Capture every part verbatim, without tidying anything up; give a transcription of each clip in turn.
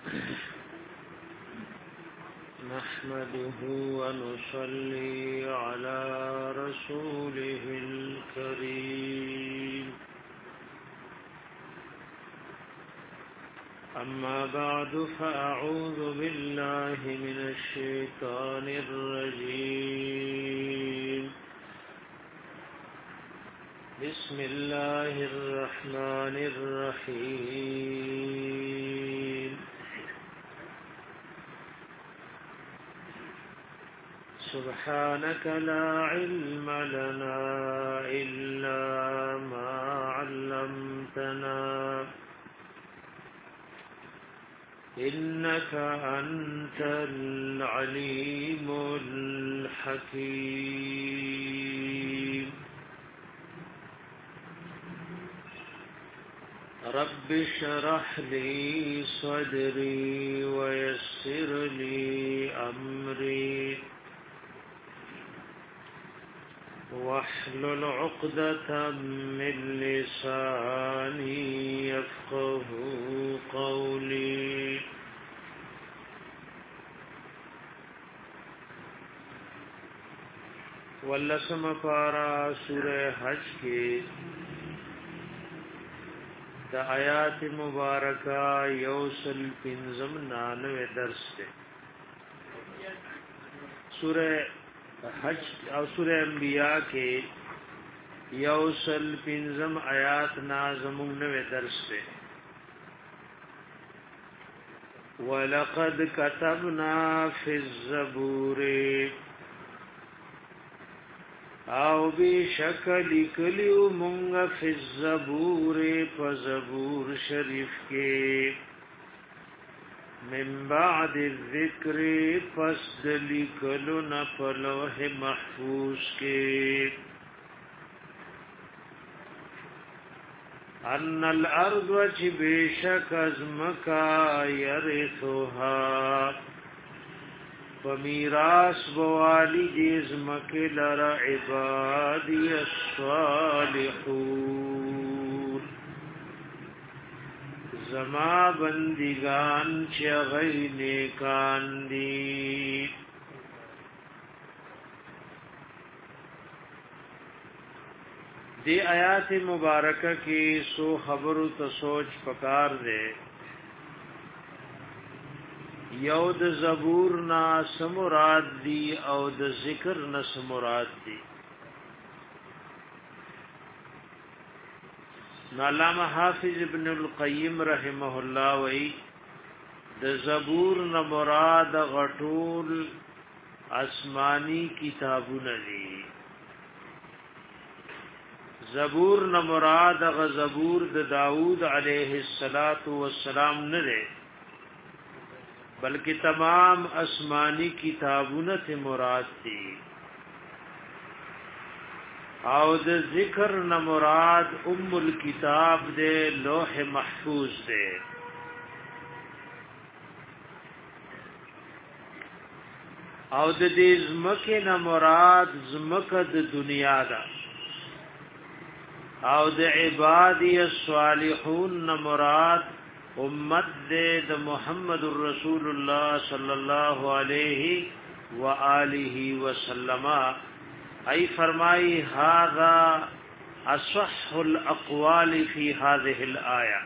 نحمده ونصلي على رسوله الكريم أما بعد فأعوذ بالله من الشيطان الرجيم بسم الله الرحمن الرحيم سبحانك لا علم لنا إلا ما علمتنا إنك أنت العليم الحكيم رب اشرح لي صدري ويسر لي أمري واحلل عقدة من لساني يفقه قولي واللسم پارا سورہ حج کے دا آیات مبارکہ یوسل پنزم نانوے درس دے سورہ حج او سورہ انبیاء کے یوسل پنزم آیات نازمون نوے درس دے وَلَقَدْ كَتَبْنَا فِي الزَّبُورِ او بی شکل کلیو مونگ فی الزبور فزبور شریف کے من بعد الذکر پس دلی کلو نپلوح محفوظ کے ان الارض وچ بی شک ازمکا یرثوها فمیراس بوالی دیز مکلر عبادی الصالحون زما بندگان چغی نیکان دی دی آیات مبارکہ کی سو خبر تو سوچ پکار دے یو د زبور نا سمراد دی او د ذکر نا سمراد دی علامہ حافظ ابن القیم رحمہ اللہ وی د زبور نا مراد غټول آسمانی کتابونه دي زبور نا مراد غ زبور د داؤد علیہ الصلات والسلام نه ده بلکہ تمام آسمانی کتابونه ته مراد دي او د ذکر نه مراد ام الكتاب دے لوح محفوظ دے او د دې زمکه نه مراد زمکه د دنیا ده او د عبادی الصالحون نه مراد امت دے د محمد رسول اللہ صلی اللہ علیہ وآلہ وسلم ای فرمائی هذا اصح الاقوال فی هذه الآیہ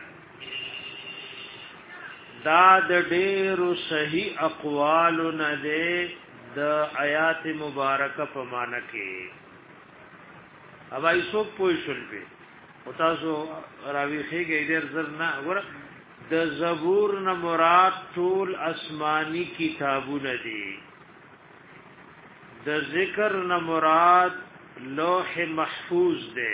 دا د ډیرو صحیح اقوال نه دے د آیات مبارکه په معنی کې اب ایسو پوه شول به او تاسو راوی خېږي ډیر زر نه ور د زبور نه مراد ټول آسمانی کتابونه دي د ذکر نه مراد لوح محفوظ ده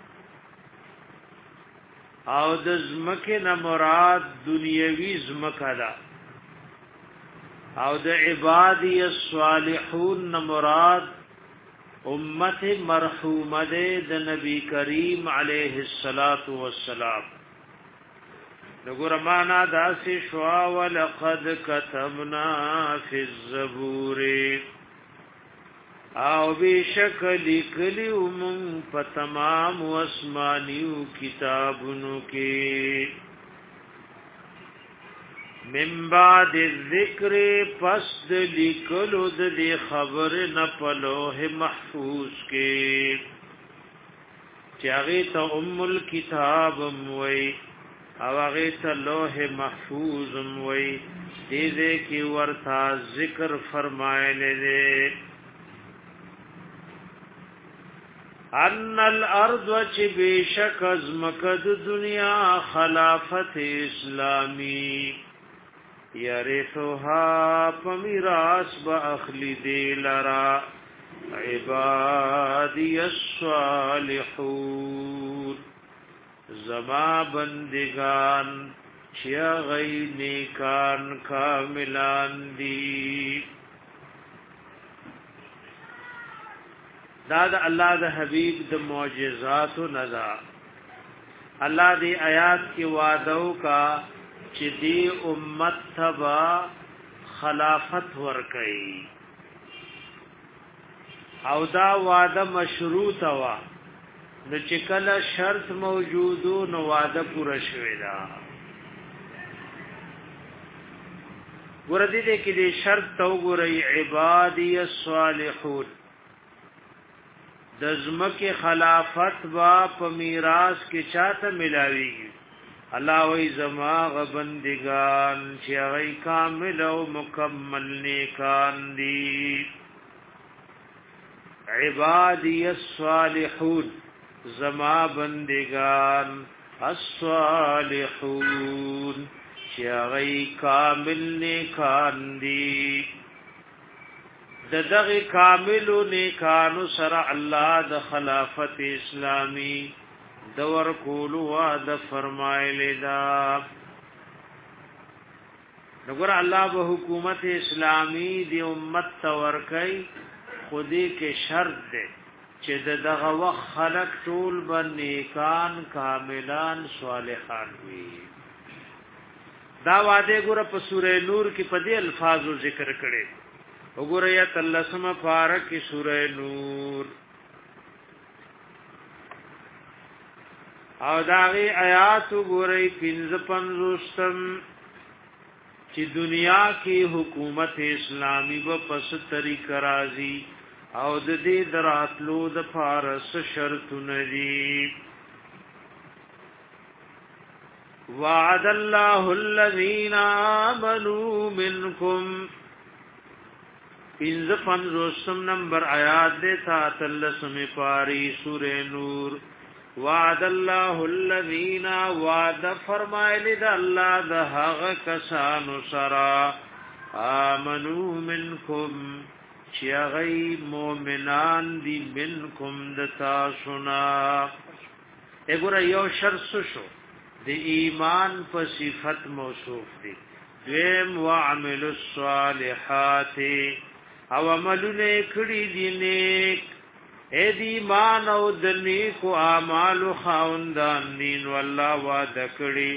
او د زمکه نه مراد دنیوي زمکه ده او د عبادی الصالحون نه مراد امت مرحومه ده د نبی کریم علیه الصلاۃ والسلام نګور معنا داسې شوا ولقد كتبنا في الزبور او بشکل کلیو من په تمام اسمانیو کتابونو کې من بعد الذکر پس د لیکلو د خبر نه په لوح محفوظ کې چې هغه ته ام الكتاب موي او هغه ته لوح محفوظ موي دې دې کې ورته ذکر فرمایلی دی ان الارض چې بشک از مکد دنیا خلافت اسلامی یرثها پمیراث با اخلی دی لرا عبادی الصالحون زما بندگان چیا غی نیکان کاملان دی دا دا الله د حبیب د معجزات و ندا الله دی آیات کی وعدو کا چې دی امت تبا خلافت ورکئی او دا وعده مشروط وا نو چې کله شرط موجودو نو وعده پوره شوی دا ګور دې دې کې دې شرط تو ګورې عبادی الصالحون د زمکه خلافت وا په میراث کې چاته ملاويږي الله وی زما غبندگان چې هغه کامل او مکمل نیکان دي عبادی الصالحون زما بندگان الصالحون چې هغه کامل نیکان دي د دغه کامل نیکانو سره الله د خلافت اسلامی دور کولو وعده فرمایلی دا نګور الله به حکومت اسلامی دی امت تورکای خودی کې شرط ده چې دغه وخت خلق ټول بنیکان کاملان صالحان وي دا وعده ګور په سوره نور کې په دې الفاظو ذکر کړي وګوره یا تلسمه پارک سوره نور او داغی آیات وګورئ پنځه پنځوستم چې دنیا کې حکومت اسلامی په پس طریقه راځي او د دې دراتلو د فارس شرطونه دي وعد الله الذين آمنوا منكم پنځه پنځوستم نمبر آیات دې تلسمه پاری سورہ نور وعد الله الذين وعد فرمایلی د الله د هغه کسانو سره امنو منکم چې هغه مؤمنان دي منکم د تاسو نه وګوره یو شرط شو د ایمان په صفت موصوف دي دویم وعمل الصالحات او عملونه کړي دي نیک اے دی ایمان او د نیکو اعمال خوندان دین والله وعده کړي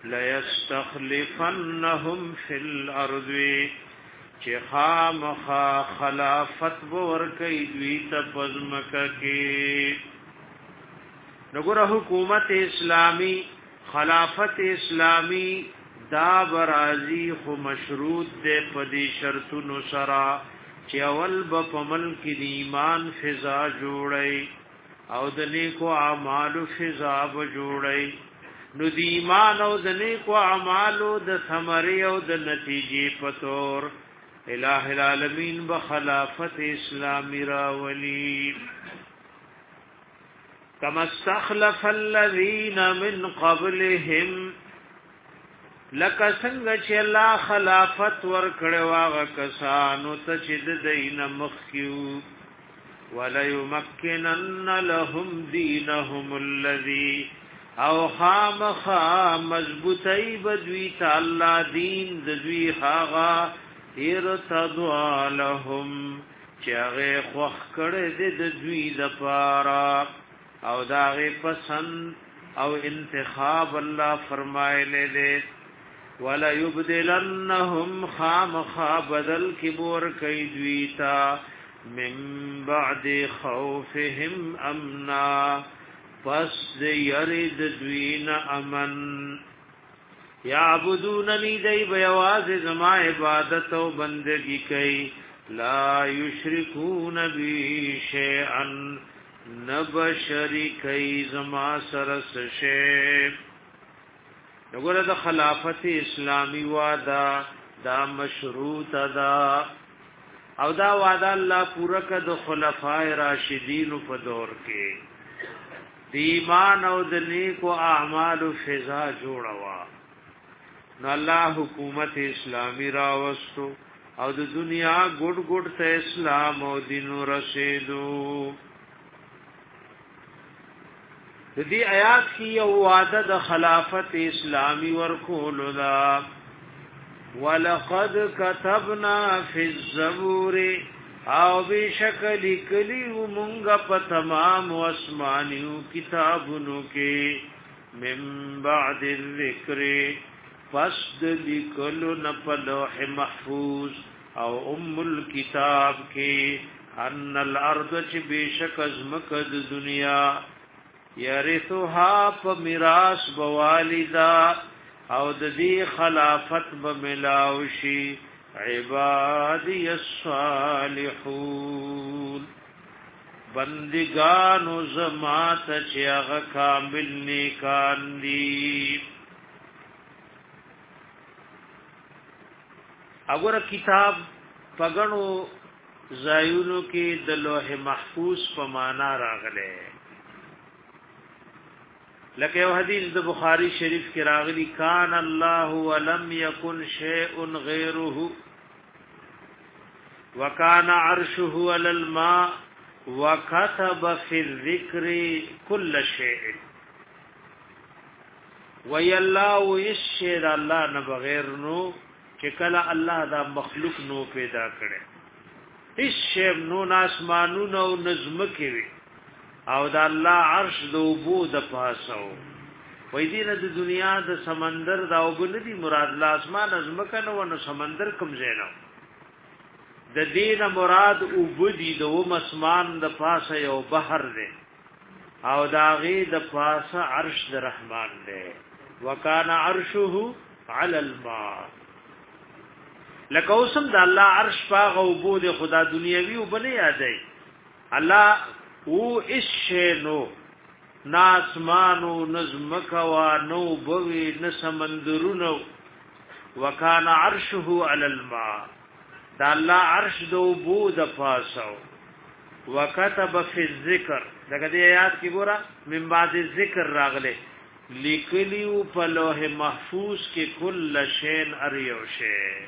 ليستخلفنهم فی الارض چې خامخا خلافت ورکړي دوی ته پزمکه کې نګوره حکومت اسلامی خلافت اسلامی دا برازی خو مشروط ده په دې شرطونو سره چې اول په ملک د ایمان فضا جوړي او د نیکو اعمالو فضا جوړي نو د ایمان او د نیکو اعمالو د ثمرې او د نتیجې په تور الٰه العالمین بخلافت اسلامی راولي کما استخلف الذين من قبلهم لکه څنګه چې الله خلافت ور کړو هغه کسانو ته چې د دین مخکیو ولا يمكنن لهم دينهم الذي او خامخا مضبوطی بدوی تعالی دین د دوی هغه ارتضوا لهم چې هغه خوخ کړه د دوی د پاره او داغه پسند او انتخاب الله فرمایله دې ولا يبدلنهم خامخا بدل کبور کئی دویتا من بعد خوفهم امنا پس یرد دوین امن یعبدوننی دی بیواز زما عبادت و بندگی کئی لا یشرکون بی شیئا نبشری کئی زما سرس شیب نگوره دا خلافت اسلامی وادا دا مشروط دا او دا وعده الله پورا کړ خلفای راشدین په دور کې د ایمان او د نیکو اعمالو فضا جوړوا نو الله حکومت اسلامی راوستو او د دنیا ګډ ګډ ته اسلام او دین رسیدو د دې آیات کې یو وعده د خلافت اسلامی ورکول دا ولقد كتبنا في الزبور او بشکل کلی مونږه په تمام اسمانیو کتابونو کې من بعد الذکر پس د لیکلو نه په لوح محفوظ او ام الكتاب کې ان الارض چې بشک ازمکه د دنیا یرثها په میراث بوالدا او د دې خلافت به ملاوشي عبادی الصالحون بندگانو زمات چې هغه کامل نیکان دي اگر کتاب پغنو زایونو کې د لوح محفوظ په معنا راغله لکه یو حدیث د بخاری شریف کې راغلی کان الله ولم يكن شيء غيره وكان عرشه على الماء وكتب في الذكر كل شيء ويالله يشهد الله نه بغیر نو چې کله الله دا مخلوق نو پیدا کړي هیڅ شی نو ناسمانو نو نظم کوي او دا الله عرش د وبو د پاسو وې دې نه د دنیا د سمندر دا وګندي مراد لا اسمان ازمکه نو نو سمندر کوم زینو د دین مراد وبدي د و مسمان د پاسه یو بحر دی او دا غي د پاسه عرش د رحمان دی وکانا عرشه على الماء لکه اوسم د الله عرش پاغه وبو د خدا دنیوي وبنه یادای الله او اشنو ناسمانو نزمکوا نو بوی نسمندرونو وکانا عرشه علی الماء دا الله عرش دو بود پاسو وکتب فی الذکر دغه دې آیات کې ګورا من بعد ذکر راغله لیکلیو په لوح محفوظ کې کل شین اریوشه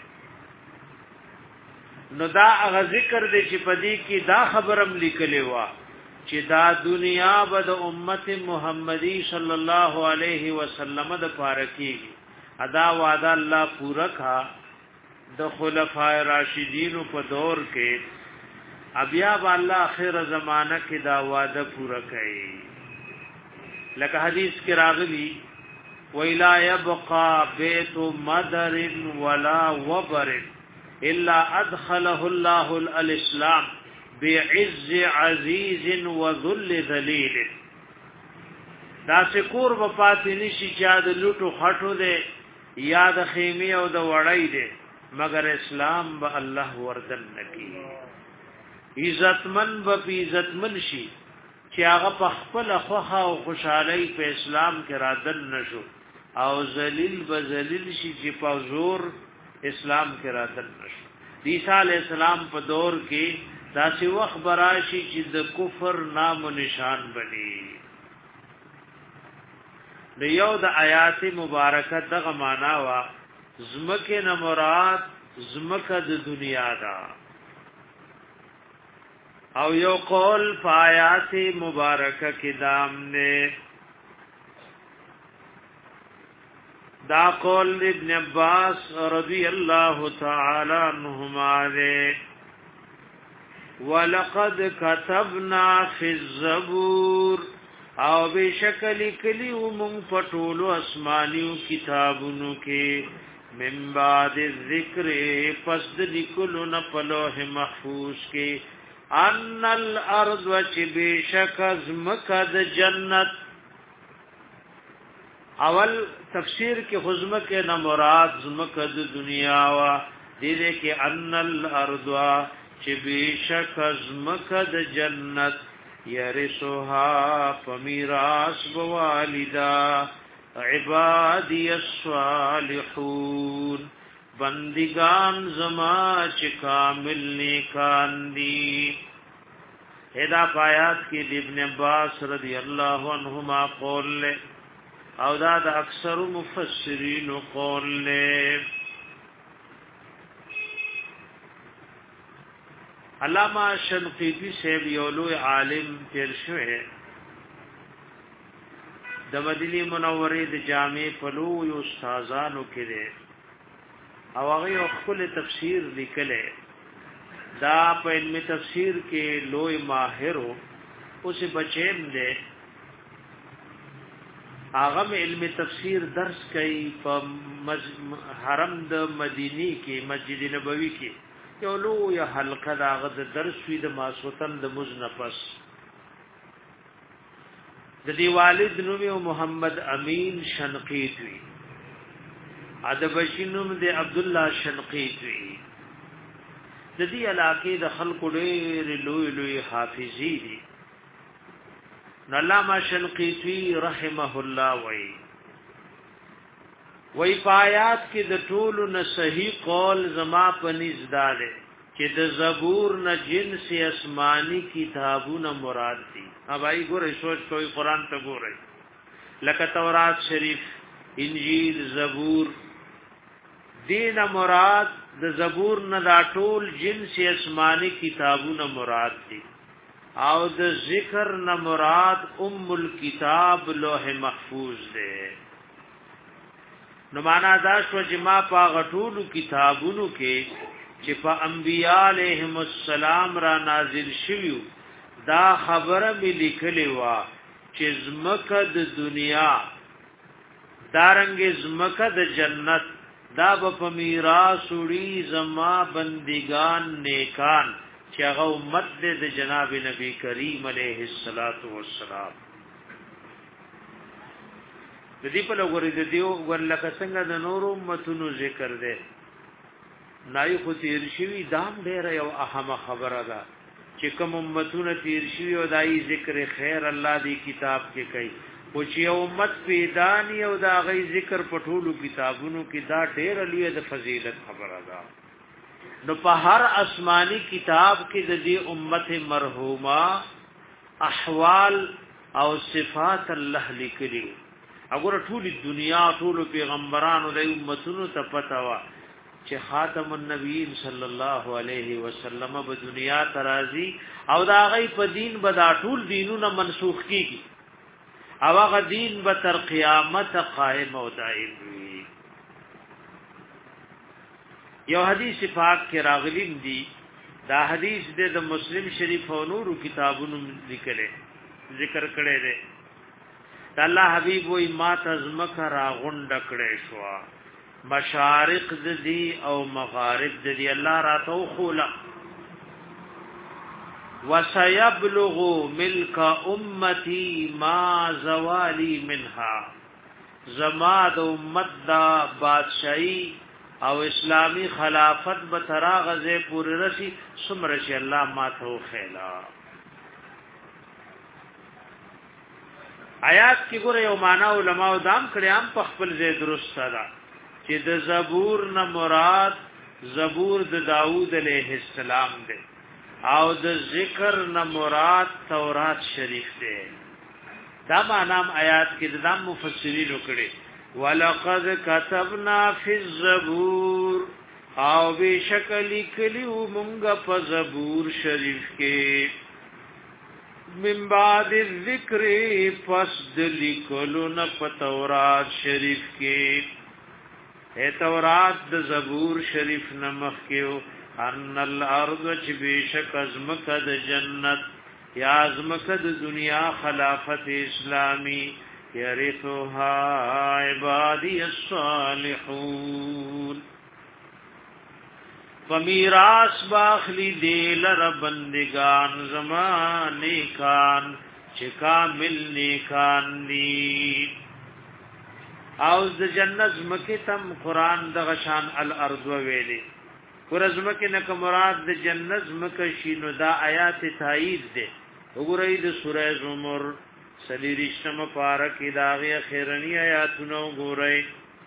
نو دا هغه ذکر دې چې پدې کې دا خبرم لیکلې وا چې دا دنیا به د امت محمدی صلی الله علیه وسلم د فارقی ادا وعده الله پورا کا د خلفای راشدین په دور کې بیا به الله اخر زمانہ کې دا وعده پورا کوي لکه حدیث کې راغلی وَإِلَا يَبْقَى بَيْتُ مَدَرٍ وَلَا وَبَرٍ إِلَّا أَدْخَلَهُ اللَّهُ الْإِسْلَامَ بعز عزیز وذل ذلیل دا سکور په پاتې نشي چې د لوټو خټو دے یا د خیمه او د وړای دے مگر اسلام به الله وردن نکي عزتمن به عزتمن شي چې هغه په خپل خوخه او خوشحالي په اسلام کې رادن نشو او ذلیل به ذلیل شي چې په زور اسلام کې رادن نشو عیسی علی السلام په دور کې دا سی وخت براشي چې د کفر نام و نشان بني د یو د آیات مبارکه دغه معنا وا زمکه نه مراد زمکه د دنیا دا او یو قول په آیات مبارکه کې دام نه دا قول ابن عباس رضی الله تعالی عنهما ده ولقد كتبنا في الزبور او بشکل کلی ومن پټولو اسمانیو کتابونو کې من بعد الذکر پس د لیکلو نه په لوح محفوظ کې ان الارض وچ بشک ازمکه د جنت اول تفسیر کې خزمه کې نه مراد زمکه د دنیا وا دې دې کې ان الارض چې بشک زمکه د جنت يرثها فمیراث بوالدا عبادی الصالحون بندگان زما چې کامل نیکان دي. ادا پایات کې ابن عباس رضی الله عنهما قول له او دا د اکثر مفسرین قول له. علامہ شنقیطی صاحب یو لوی عالم تیر شوه د مدینه منوره د جامع پلو یو استادانو کې ده او هغه خپل تفسیر لیکله دا په علم تفسیر کې لوی ماهر اوس بچیم ده هغه علم تفسیر درس کوي په حرم د مدینی کې مسجد نبوي کې یو لوی حلقه دا غد درس وی د ماسوتن د مزنفس د دی والد نوم محمد امین شنقیطی ادب شنوم د عبد الله شنقیطی د دې علاقې د خلق ډېر لوی لوی حافظي دي. علامہ شنقیطی رحمه الله وی وی پایات کې د ټولو نه صحیح قول زما په نزداله چې د زبور نه جنس آسمانی کتابونه مراد دي. اوبای ګورې سوچ کوئی قران ته ګورې لکه تورات شریف انجیل زبور دین مراد د زبور نه دا ټول جنس آسمانی کتابونه مراد دي او د ذکر نه مراد ام الكتاب لوح محفوظ ده. نو معنا دا شو چې ما په غټولو کتابونو کې چې په انبیاء علیهم السلام را نازل شویو دا خبره می لیکلی وا چې زمکه د دنیا دارنګ زمکه د جنت دا په میراث وړي زما بندگان نیکان چې هغه امت د جناب نبی کریم علیه الصلاۃ والسلام. د دې په لوري د دیو ورلکه څنګه د نورو امتونو ذکر ده نای خو تیر شوی دام ډیر یو اهمه خبره ده چې کوم امتونه تیر شوی او دای ذکر خیر الله دی کتاب کې کوي او چې امت پیدا نی او دا غي ذکر پټولو کتابونو کې دا ډیر لوی د فضیلت خبره ده. نو په هر آسمانی کتاب کې د دې امت مرحومه احوال او صفات الله لیکلي. اگر ټول دنیا ټول پیغمبرانو د امتونو ته پتا وا چې خاتم النبیین صلی الله علیه وسلم په دنیا ترازی او دا غي په دین بدا ټول دینونه منسوخ کیږي او هغه دین به تر قیامت قائم او دائم وي. یو حدیث پاک کې راغلي دي دا حدیث د مسلم شریف او نورو کتابونو لیکل ذکر کړي دي. الله حبیب وای ما تزمک را غونډ کړي شو مشارق د دی او مغارب د دی الله را توخلا وسيبلغ ملك امتي ما زوالي منها زما د امت دا بادشاہي او اسلامی خلافت به تراغزه پوری رسی سمرشی الله ما توخلا. آیات کې ګوره یو معنا علماء دام کړي هم په خپل ځای درست ده چې د زبور نه مراد زبور د داوود علیه السلام دی او د ذکر نه مراد تورات شریف دی. دا معنا آیات کې د مفسرین کړي ولقد كتبنا في الزبور او بشکل کلیو مونږ په زبور شریف کې من بعد الذکر فصد لکلون پا تورات شریف کے اے تورات د زبور شریف نمخ کیو ان الارض چی بیشک ازمک د جنت یا ازمک د دنیا خلافت اسلامی یرثها عبادی الصالحون فمیراس باخلی دیل ربندگان زمان نیکان چه کامل نیکان دی. او د جنت مکه تم قران د غشان الارض ویلي ورځ مکه نه مراد د جنت مکه شینو دا آیات تایید ده وګورئ د سوره زمر سلیریشتم پارک داغه خیرنی آیاتونو وګورئ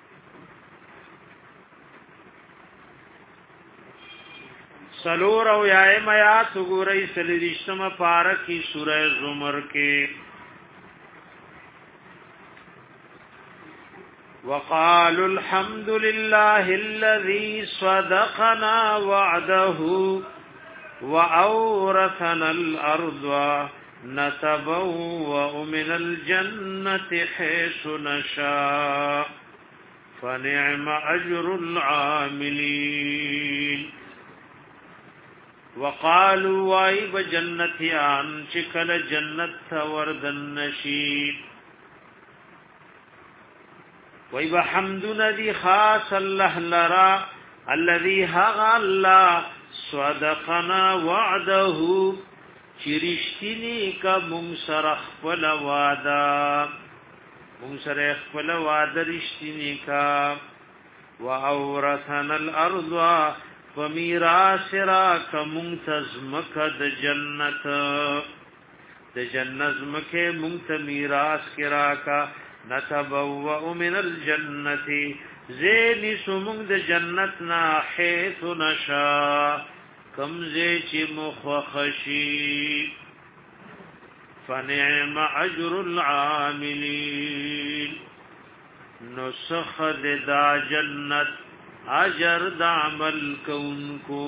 سلور او یایم آیات وګورئ سلیریشتم پارک کی سوره زمر کې وقالوا الحمد لله الذي صدقنا وعده وأورثنا الأرض نتبوأ من الجنة حيث نشاء فنعم أجر العاملين وقالوا وايب جنتيان چکل جنت وردن نشید وی بحمدنا دی خاص اللہ لرا الذي هغ الله صدقنا وعده چرشتنی کا منصر اخفل وادا منصر اخفل وادا رشتنی کا وَأَوْرَثَنَا الْأَرْضَ فَمِيرَاثِ رَاكَ مُنْتَزْمَكَ د جنت د جنت مکه مونږ میراث کرا کا نتبوأ من الجنة زینی سمونږ د جنت نا حيث نشا کم زی چې مخخشی فنعم اجر العاملین نسخ دا جنت اجر د عمل کونکو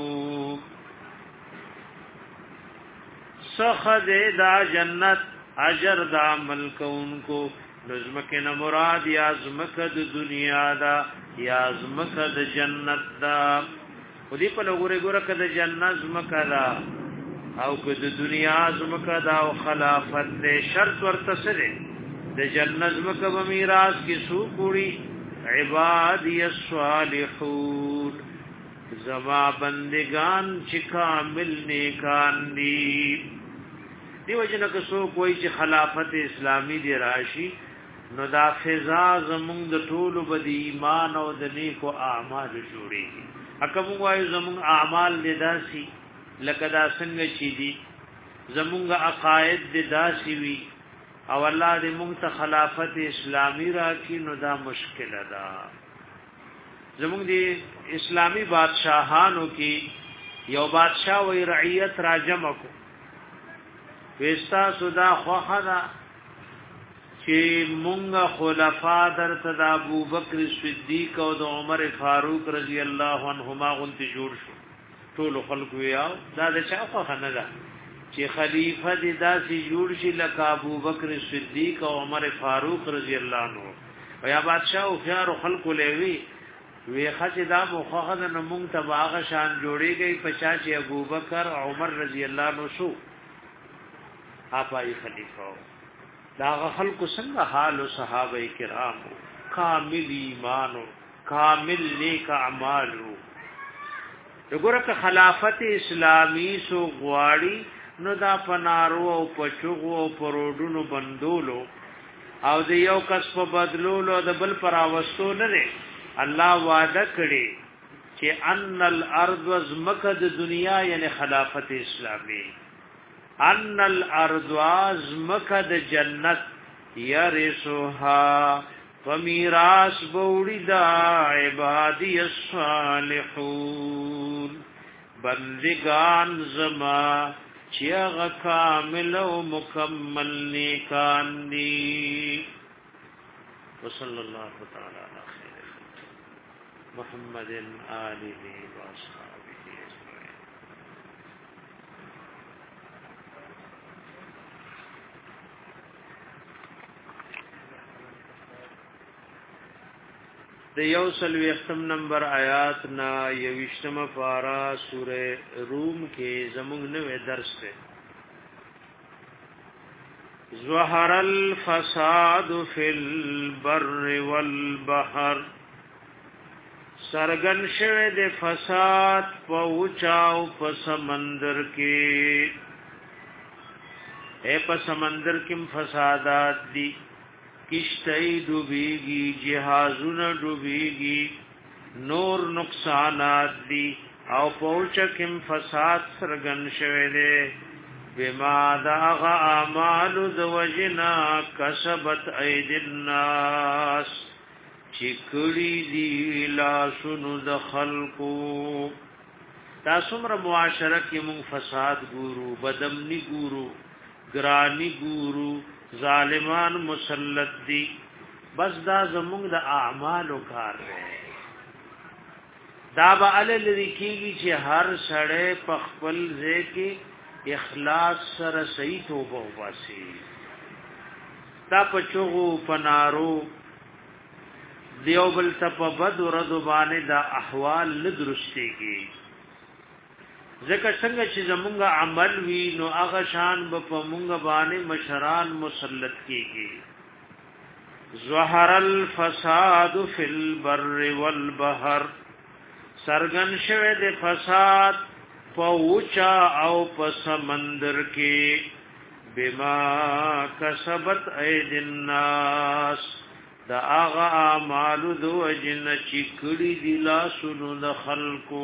سخ دا جنت اجر د عمل کونکو نظمک نه مراد یا ازمک د دنیا دا یا ازمک د جنت دا خودی په لګوره ګوره کده جنت زمک دا او که د دنیا زمک دا او خلافت دې شرط ورته سره د جنت زمک به میراث کی سو پوری عبادی الصالحون زما بندگان چې کامل نیکان دي دیو جن که سو کوئی چې خلافت اسلامی دی راشي نو دا فضا زمونږ د ټولو بد ایمان او د نیکو اعمال جوړيږي اکه موږ وایو زمونږ اعمال دې داسي لکه دا څنګه چې دي زمونږ عقاید دې داسي وي او الله دې موږ ته خلافت اسلامی راکړي نو دا مشکل ده زمونږ دې اسلامی بادشاہانو کې یو بادشاہ وی رعیت راجمه کو وستا سودا خوخدا چې مونږه خلفا درته د ابو بکر صدیق او د عمر فاروق رضی الله عنهما غنت جوړ شو ټول خلق ویا دا د چا خوخه نه ده چې خلیفہ دې داسې جوړ شي لکه ابو بکر صدیق او عمر فاروق رضی الله عنه او یا بادشاہ او خيار خلق لوي وی خځه دا مخخه نه مونږ ته باغ شان جوړيږي پچا چې ابو بکر عمر رضی الله عنه شو اپای خلیفہ دا خلق څنګه حال او صحابه کرام کامل ایمان کامل نیک اعمال وګوره که خلافت اسلامی سو غواړي نو دا پنارو او پچغو او پروډونو بندولو او د یو کس په بدلولو د بل پر اوستو نه نه الله وعده کړي چې ان الارض زمکه د دنیا یعنی خلافت اسلامی ان الارض ازمکه د جنت یرسوها فمیراث بوړي دا عبادی الصالحون بندگان زما چې هغه کامل او مکمل نیکان دي وصلی الله تعالی علی خیر محمد آله و اصحابہ د یو سلوی ختم نمبر آیات نا یوشتم پارا سورہ روم کې زمونږ نوې درس ده ظهر الفساد فی البر والبحر سرګن شوه د فساد په اوچاو په سمندر کې اے په سمندر کې فسادات دي کشتای ډوبېږي جهازونه ډوبېږي نور نقصانات دي او پوچکم فساد سرګن شوه دې بما داغ اعمال ذوجنا کسبت اید الناس چکړی دی لا سنو د خلقو دا څومره معاشره کې مون فساد ګورو بدمنی ګورو ګرانی ګورو ظالمان مسلط دي بس دا زمونږ د اعمالو کار دی دا به علل لیکيږي چې هر سړی په خپل ځای کې اخلاص سره صحیح توبه واسي دا پچوغو پنارو دیو بل ته په بد ورځ باندې دا احوال لدرستيږي ځکه څنګه چې زمونږ عمل وی نو هغه شان به په مونږ باندې مشران مسلط کیږي ظهر الفساد فی البر والبحر سرغن شوه د فساد پوچا او په سمندر کې بما کسبت اید الناس دا اغا اعمال دو اجن چی کړي دی لاسونو د خلقو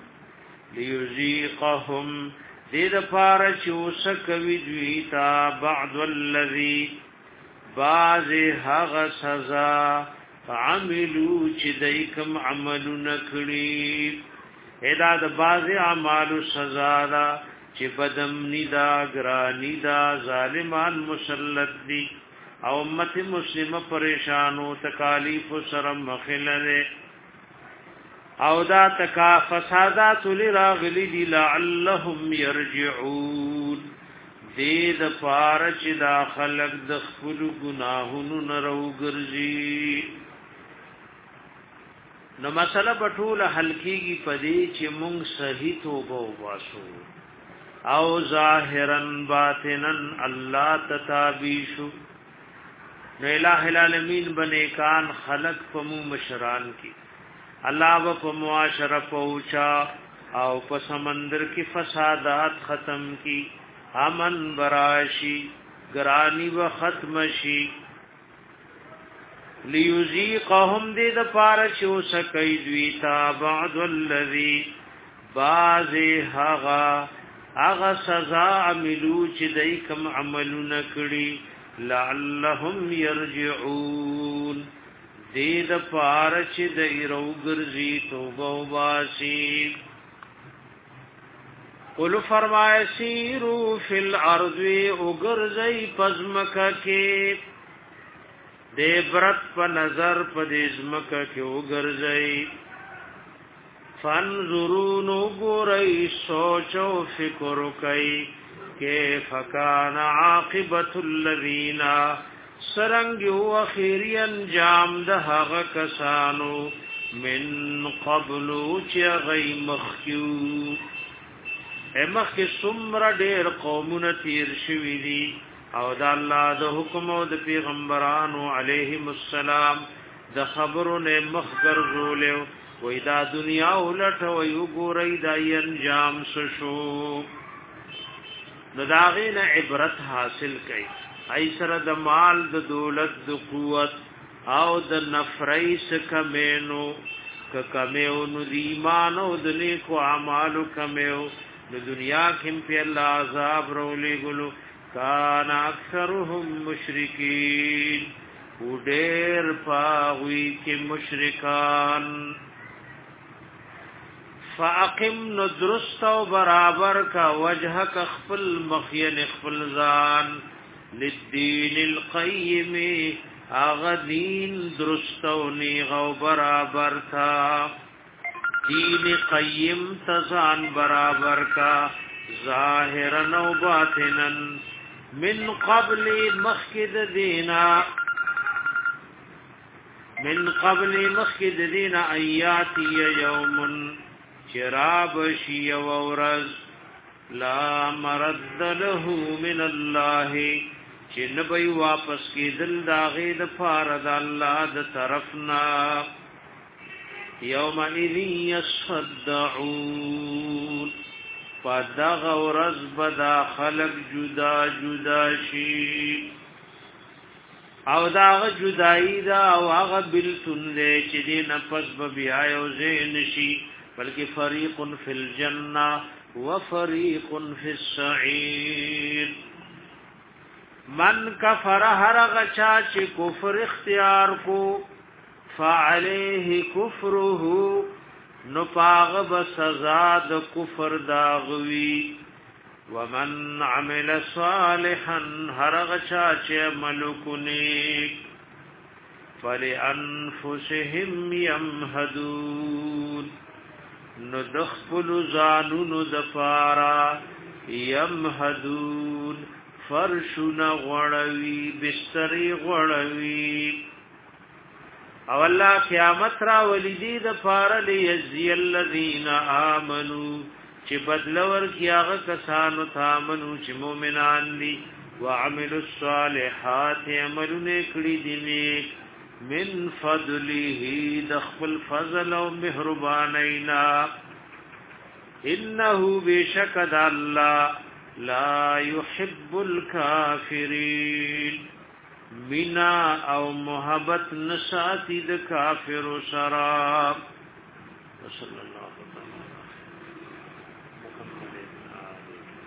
لیذیقهم دې د پاره چې وسکوي دوی تا بعض الذی باز هغه سزا عملو چې دایکم عملونه کړی ادا د باز اعمالو سزا دا چې بدمنی دا ګرانی دا ظالمان مسلط دي او امت مسلمه پریشانو تکالیف سره مخلله او دا تکا فسادات لراغلی دی لعلهم يرجعون دې د پارچ دا خلق د خپل گناهونو نرو ګرځي نو مسله بټول حل کیږي پدې چې مونږ صحیح توبه واسو او ظاهرا باطنا الله تتابیشو نو الہ العالمین بنیکان خلق پمو مشران کی الله په معاشره پوچا او په سمندر کې فسادات ختم کی امن براشی گرانی و ختم شي لیذیقهم دې د پاره چې وسکای دوی تا بعض الذی باز هغه هغه سزا عملو چې دای کوم عملونه کړی لعلهم يرجعون دې د پاره چې دای روګرځي توبه واسي قل فرمای سیرو فی الارض وګرځي پزمکه کې دے برت پا نظر پا دیزمکا کیو گرزئی فانظرونو گورئی سوچو فکرو کئی کیف کان عاقبت الذین سرنگیو اخیری انجام دہاغ کسانو من قبلو چی غی مخیو اے مخی سمر دیر قومون تیر شوی دی او د الله د حکم او د پیغمبرانو علیهم السلام د خبرونه مخګر زولیو وې دا دنیا ولټ او یو ګورې د انجام شو نو داغین عبرت حاصل کړي ای سره د مال د دولت د قوت او د نفریس کمینو ک کمیو نو د ایمان او د نیکو اعمالو کمیو د دنیا کې په الله عذاب رولې ګلو کان اکثرهم مشرکین ودیر پاوی کی مشرکان فاقم ندرست و برابر کا وجهک خپل مخین خپل ځان للدین القیم اغا دین درست و نیغ و برابر کا دین قیم تزان برابر کا ظاهرا و باطنا من قبل مخکد دینا من قبل مخکد دینا ایاتی یوم چراب شی ورز لا مرد له من الله چې نبي واپس کی دل داغه د فارد الله د طرفنا یوم اذ یصدعون فدغ ورز بدا خلق جدا جدا شي او دا جدائی دا او هغه بلتون دې چې دې نفس به بیا یو زین شي بلکې فریق فی الجنه وفریق فی السعیر. من کفر هر غچا چې کفر اختیار کو فعليه کفره نو پاغ بسزا د کفر داغوی. ومن عمل صالحا هر غچا چې عمل کنیک فلانفسهم يمهدون نو دخل زانون دفارا يمهدون فرشنا غړوي بستري غړوي. او الله قیامت را ولیدی د فار لیزی الذین آمنو چې بدلور کیاغه کسانو تامنو چې مؤمنان دي وعملوا الصالحات عملونه کړي دي نیک من فضله دخل فضل او مهربانینا انه بشکد الله لا يحب الكافرين بنا او محبت نساتی د کافر سرا. صلی الله علیه وسلم.